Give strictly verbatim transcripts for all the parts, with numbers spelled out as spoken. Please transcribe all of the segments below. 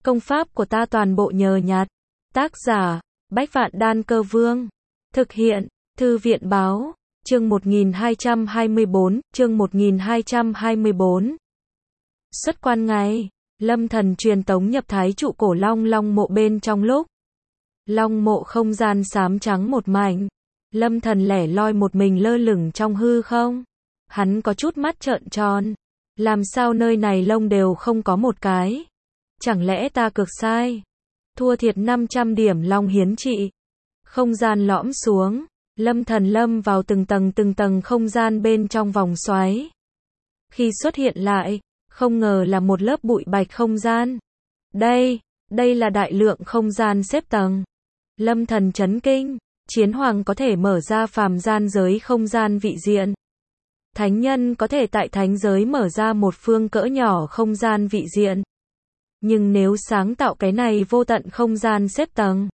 Công pháp của ta toàn bộ nhờ nhặt. Tác giả, Bách Vạn Đan Cơ Vương. Thực hiện, Thư viện báo, chương một nghìn hai trăm hai mươi bốn, chương một nghìn hai trăm hai mươi bốn. Xuất quan ngày, Lâm Thần truyền tống nhập thái trụ cổ long long mộ bên trong lúc. Long mộ không gian xám trắng một mảnh. Lâm Thần lẻ loi một mình lơ lửng trong hư không. Hắn có chút mắt trợn tròn. Làm sao nơi này lông đều không có một cái? Chẳng lẽ ta cược sai? Thua thiệt năm trăm điểm long hiến trị. Không gian lõm xuống. Lâm Thần lâm vào từng tầng từng tầng không gian bên trong vòng xoáy. Khi xuất hiện lại, không ngờ là một lớp bụi bạch không gian. Đây, đây là đại lượng không gian xếp tầng. Lâm Thần chấn kinh, chiến hoàng có thể mở ra phàm gian giới không gian vị diện. Thánh nhân có thể tại thánh giới mở ra một phương cỡ nhỏ không gian vị diện. Nhưng nếu sáng tạo cái này vô tận không gian xếp tầng,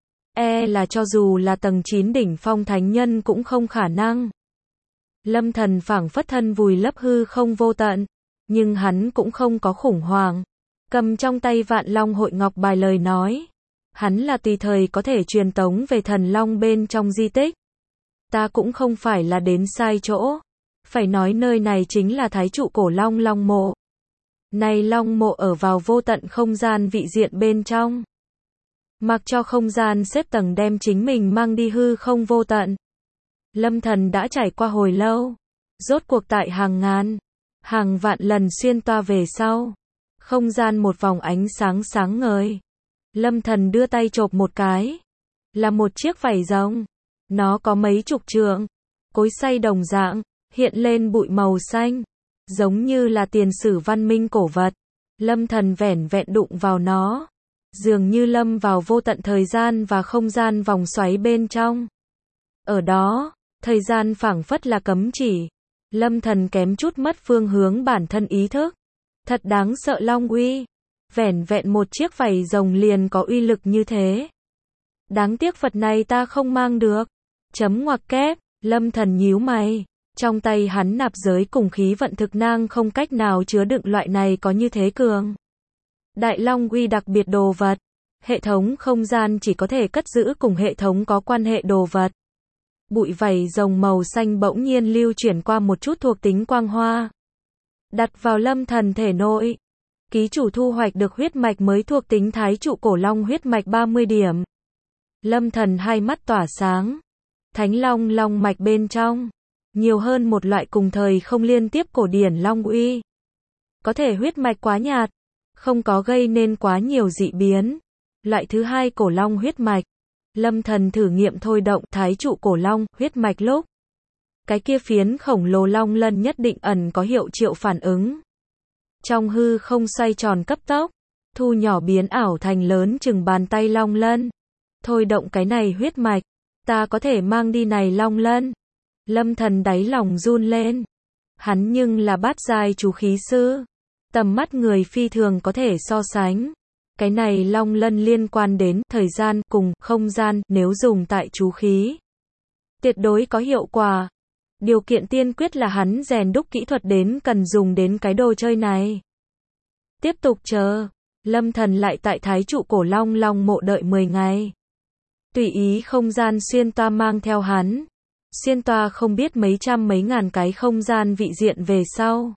e là cho dù là tầng chín đỉnh phong thánh nhân cũng không khả năng. Lâm Thần phảng phất thân vùi lấp hư không vô tận, nhưng hắn cũng không có khủng hoảng. Cầm trong tay Vạn Long Hội Ngọc bài lời nói. Hắn là tùy thời có thể truyền tống về thần long bên trong di tích. Ta cũng không phải là đến sai chỗ. Phải nói nơi này chính là thái trụ cổ long long mộ. Này long mộ ở vào vô tận không gian vị diện bên trong. Mặc cho không gian xếp tầng đem chính mình mang đi hư không vô tận. Lâm Thần đã trải qua hồi lâu. Rốt cuộc tại hàng ngàn, hàng vạn lần xuyên toa về sau. Không gian một vòng ánh sáng sáng ngời. Lâm Thần đưa tay chộp một cái. Là một chiếc vảy rồng. Nó có mấy chục trượng. Cối xay đồng dạng, hiện lên bụi màu xanh. Giống như là tiền sử văn minh cổ vật. Lâm Thần vẻn vẹn đụng vào nó. Dường như lâm vào vô tận thời gian và không gian vòng xoáy bên trong. Ở đó, thời gian phảng phất là cấm chỉ. Lâm Thần kém chút mất phương hướng bản thân ý thức. Thật đáng sợ long uy. Vẻn vẹn một chiếc vảy rồng liền có uy lực như thế. Đáng tiếc vật này ta không mang được. Chấm ngoặc kép, Lâm Thần nhíu mày. Trong tay hắn nạp giới cùng khí vận thực năng không cách nào chứa đựng loại này có như thế cường. Đại long uy đặc biệt đồ vật. Hệ thống không gian chỉ có thể cất giữ cùng hệ thống có quan hệ đồ vật. Bụi vảy rồng màu xanh bỗng nhiên lưu chuyển qua một chút thuộc tính quang hoa. Đặt vào Lâm Thần thể nội. Ký chủ thu hoạch được huyết mạch mới thuộc tính thái trụ cổ long huyết mạch ba mươi điểm. Lâm Thần hai mắt tỏa sáng. Thánh long long mạch bên trong. Nhiều hơn một loại cùng thời không liên tiếp cổ điển long uy. Có thể huyết mạch quá nhạt. Không có gây nên quá nhiều dị biến. Loại thứ hai cổ long huyết mạch. Lâm Thần thử nghiệm thôi động thái trụ cổ long huyết mạch lúc. Cái kia phiến khổng lồ long lân nhất định ẩn có hiệu triệu phản ứng. Trong hư không xoay tròn cấp tốc, thu nhỏ biến ảo thành lớn chừng bàn tay long lân. Thôi động cái này huyết mạch, ta có thể mang đi này long lân. Lâm Thần đáy lòng run lên. Hắn nhưng là bát giai chú khí sư. Tầm mắt người phi thường có thể so sánh. Cái này long lân liên quan đến thời gian cùng không gian nếu dùng tại chú khí. Tuyệt đối có hiệu quả. Điều kiện tiên quyết là hắn rèn đúc kỹ thuật đến cần dùng đến cái đồ chơi này. Tiếp tục chờ. Lâm Thần lại tại thái trụ cổ long long mộ đợi mười ngày. Tùy ý không gian xuyên toa mang theo hắn. Xuyên toa không biết mấy trăm mấy ngàn cái không gian vị diện về sau.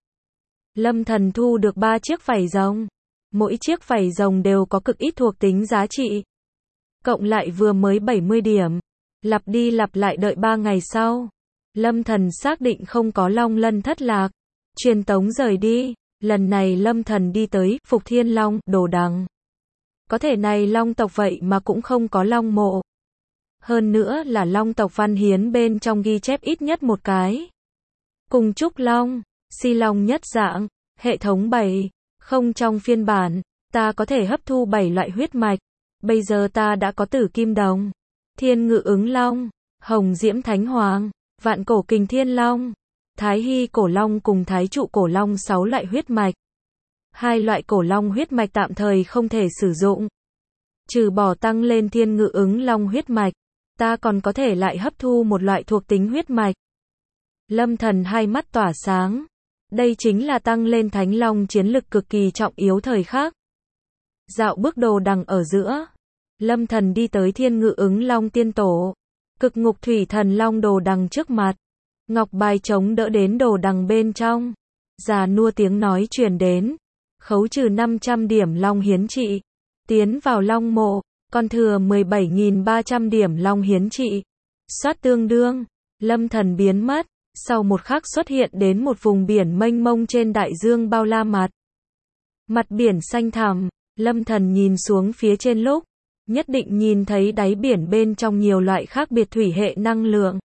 Lâm Thần thu được ba chiếc vảy rồng. Mỗi chiếc vảy rồng đều có cực ít thuộc tính giá trị. Cộng lại vừa mới bảy mươi điểm. Lặp đi lặp lại đợi ba ngày sau. Lâm Thần xác định không có long lân thất lạc. Truyền tống rời đi. Lần này Lâm Thần đi tới Phục Thiên Long Đồ Đằng. Có thể này long tộc vậy mà cũng không có long mộ. Hơn nữa là long tộc văn hiến bên trong ghi chép ít nhất một cái. Cùng trúc long, si long nhất dạng, hệ thống bảy, không trong phiên bản, ta có thể hấp thu bảy loại huyết mạch. Bây giờ ta đã có tử kim đồng, thiên ngự ứng long, hồng diễm thánh hoàng, vạn cổ kình thiên long, thái hy cổ long cùng thái trụ cổ long sáu loại huyết mạch. Hai loại cổ long huyết mạch tạm thời không thể sử dụng. Trừ bỏ tăng lên thiên ngự ứng long huyết mạch, ta còn có thể lại hấp thu một loại thuộc tính huyết mạch. Lâm Thần hai mắt tỏa sáng. Đây chính là tăng lên thánh long chiến lực cực kỳ trọng yếu thời khắc. Dạo bước đồ đằng ở giữa. Lâm Thần đi tới Thiên Ngự Ứng Long Tiên Tổ. Cực Ngục Thủy Thần Long đồ đằng trước mặt. Ngọc bài chống đỡ đến đồ đằng bên trong. Già nua tiếng nói truyền đến. Khấu trừ năm trăm điểm Long hiến trị. Tiến vào Long mộ, còn thừa mười bảy nghìn ba trăm điểm Long hiến trị. Soát tương đương, Lâm Thần biến mất, sau một khắc xuất hiện đến một vùng biển mênh mông trên đại dương bao la mặt. Mặt biển xanh thẳm, Lâm Thần nhìn xuống phía trên lúc, nhất định nhìn thấy đáy biển bên trong nhiều loại khác biệt thủy hệ năng lượng.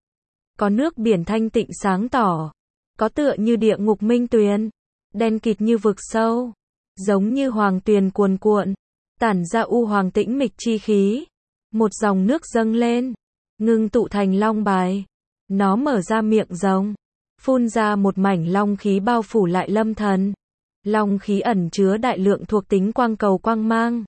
Có nước biển thanh tịnh sáng tỏ, có tựa như địa ngục minh tuyền, đen kịt như vực sâu, giống như hoàng tuyền cuồn cuộn, tản ra u hoàng tĩnh mịch chi khí. Một dòng nước dâng lên, ngưng tụ thành long bài. Nó mở ra miệng rồng, phun ra một mảnh long khí bao phủ lại Lâm Thần. Long khí ẩn chứa đại lượng thuộc tính quang cầu quang mang.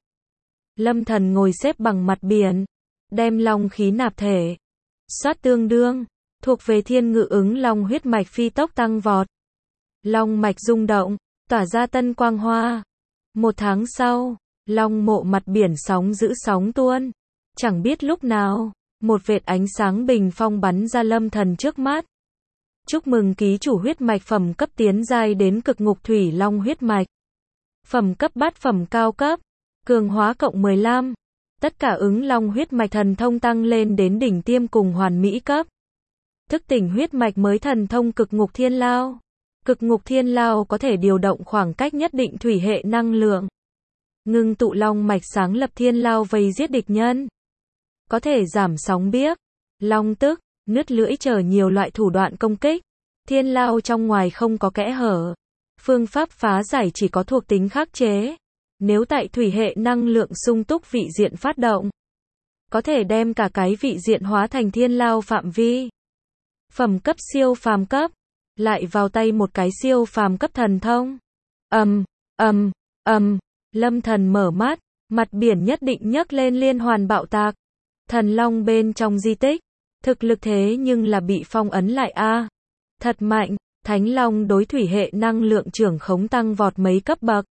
Lâm Thần ngồi xếp bằng mặt biển, đem long khí nạp thể. Soát tương đương, thuộc về Thiên Ngự Ứng Long huyết mạch phi tốc tăng vọt. Long mạch rung động, tỏa ra tân quang hoa. Một tháng sau, Long mộ mặt biển sóng giữ sóng tuôn. Chẳng biết lúc nào, một vệt ánh sáng bình phong bắn ra Lâm Thần trước mắt. Chúc mừng ký chủ huyết mạch phẩm cấp tiến giai đến Cực Ngục Thủy Long huyết mạch. Phẩm cấp bát phẩm cao cấp, cường hóa cộng mười lăm. Tất cả ứng Long huyết mạch thần thông tăng lên đến đỉnh tiêm cùng hoàn mỹ cấp. Thức tỉnh huyết mạch mới thần thông Cực Ngục Thiên Lao. Cực Ngục Thiên Lao có thể điều động khoảng cách nhất định thủy hệ năng lượng. Ngưng tụ long mạch sáng lập thiên lao vây giết địch nhân. Có thể giảm sóng biếc, long tức, nứt lưỡi chờ nhiều loại thủ đoạn công kích. Thiên lao trong ngoài không có kẽ hở. Phương pháp phá giải chỉ có thuộc tính khắc chế. Nếu tại thủy hệ năng lượng sung túc vị diện phát động, có thể đem cả cái vị diện hóa thành thiên lao phạm vi. Phẩm cấp siêu phàm cấp, lại vào tay một cái siêu phàm cấp thần thông. Ầm, ầm, ầm. Lâm Thần mở mắt, mặt biển nhất định nhấc lên liên hoàn bạo tạc. Thần long bên trong di tích, thực lực thế nhưng là bị phong ấn lại a. À, thật mạnh, Thánh Long đối thủy hệ năng lượng trưởng khống tăng vọt mấy cấp bậc.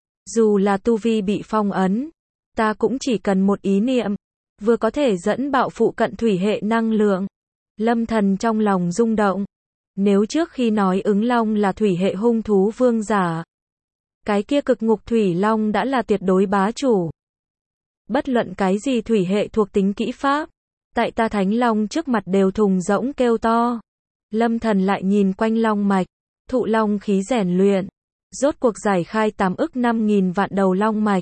Dù là tu vi bị phong ấn, ta cũng chỉ cần một ý niệm, vừa có thể dẫn bạo phụ cận thủy hệ năng lượng. Lâm Thần trong lòng rung động. Nếu trước khi nói ứng long là thủy hệ hung thú vương giả, cái kia Cực Ngục Thủy Long đã là tuyệt đối bá chủ. Bất luận cái gì thủy hệ thuộc tính kỹ pháp, tại ta Thánh Long trước mặt đều thùng rỗng kêu to. Lâm Thần lại nhìn quanh long mạch, thụ long khí rèn luyện, rốt cuộc giải khai tám ức năm nghìn vạn đầu long mạch,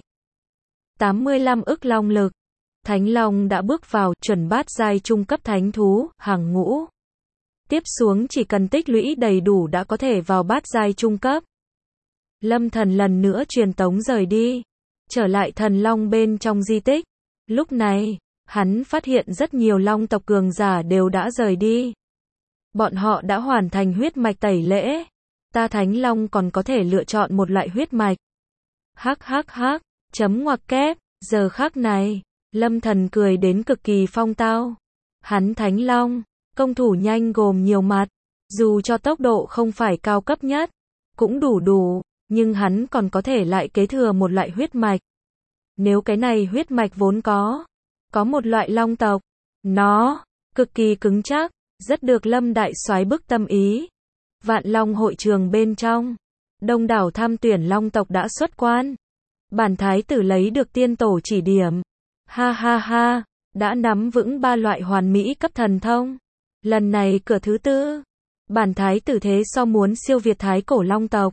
tám mươi lăm ức long lực. Thánh Long đã bước vào chuẩn bát giai trung cấp thánh thú, hàng ngũ. Tiếp xuống chỉ cần tích lũy đầy đủ đã có thể vào bát giai trung cấp. Lâm Thần lần nữa truyền tống rời đi, trở lại thần long bên trong di tích. Lúc này, hắn phát hiện rất nhiều long tộc cường giả đều đã rời đi. Bọn họ đã hoàn thành huyết mạch tẩy lễ. Ta Thánh Long còn có thể lựa chọn một loại huyết mạch. Hắc hắc hắc, chấm ngoặc kép, giờ khắc này, Lâm Thần cười đến cực kỳ phong tao. Hắn Thánh Long, công thủ nhanh gồm nhiều mặt, dù cho tốc độ không phải cao cấp nhất, cũng đủ đủ. Nhưng hắn còn có thể lại kế thừa một loại huyết mạch. Nếu cái này huyết mạch vốn có, có một loại long tộc, nó cực kỳ cứng chắc, rất được Lâm đại soái bức tâm ý. Vạn Long hội trường bên trong, đông đảo tham tuyển long tộc đã xuất quan. Bản thái tử lấy được tiên tổ chỉ điểm. Ha ha ha, đã nắm vững ba loại hoàn mỹ cấp thần thông. Lần này cửa thứ tư, bản thái tử thế so muốn siêu việt thái cổ long tộc.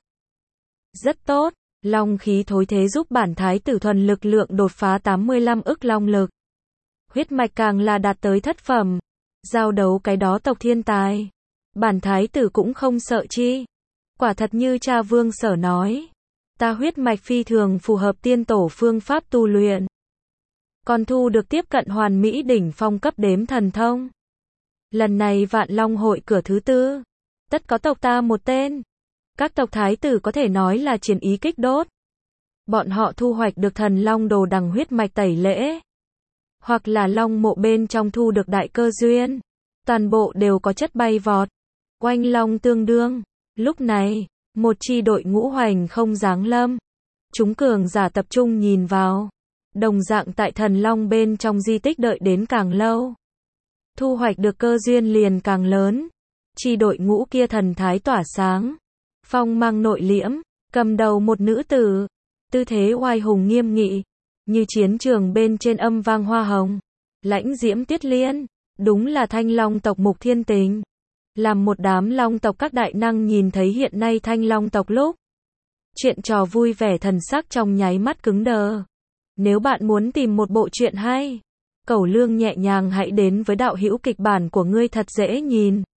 Rất tốt, long khí thối thế giúp bản thái tử thuần lực lượng đột phá tám mươi lăm ức long lực. Huyết mạch càng là đạt tới thất phẩm. Giao đấu cái đó tộc thiên tài. Bản thái tử cũng không sợ chi. Quả thật như cha Vương Sở nói. Ta huyết mạch phi thường phù hợp tiên tổ phương pháp tu luyện. Còn thu được tiếp cận hoàn mỹ đỉnh phong cấp đếm thần thông. Lần này Vạn Long hội cửa thứ tư, tất có tộc ta một tên. Các tộc thái tử có thể nói là chiến ý kích đốt. Bọn họ thu hoạch được thần long đồ đằng huyết mạch tẩy lễ. Hoặc là long mộ bên trong thu được đại cơ duyên. Toàn bộ đều có chất bay vọt. Oanh long tương đương. Lúc này, một chi đội ngũ hoành không giáng lâm. Chúng cường giả tập trung nhìn vào. Đồng dạng tại thần long bên trong di tích đợi đến càng lâu, thu hoạch được cơ duyên liền càng lớn. Chi đội ngũ kia thần thái tỏa sáng, phong mang nội liễm, cầm đầu một nữ tử, tư thế oai hùng nghiêm nghị, như chiến trường bên trên âm vang hoa hồng, lãnh diễm tiết liên, đúng là Thanh Long tộc Mục Thiên Tình. Làm một đám long tộc các đại năng nhìn thấy hiện nay Thanh Long tộc lúc chuyện trò vui vẻ, thần sắc trong nháy mắt cứng đờ. Nếu bạn muốn tìm một bộ truyện hay, Cẩu Lương nhẹ nhàng hãy đến với đạo hữu kịch bản của ngươi thật dễ nhìn.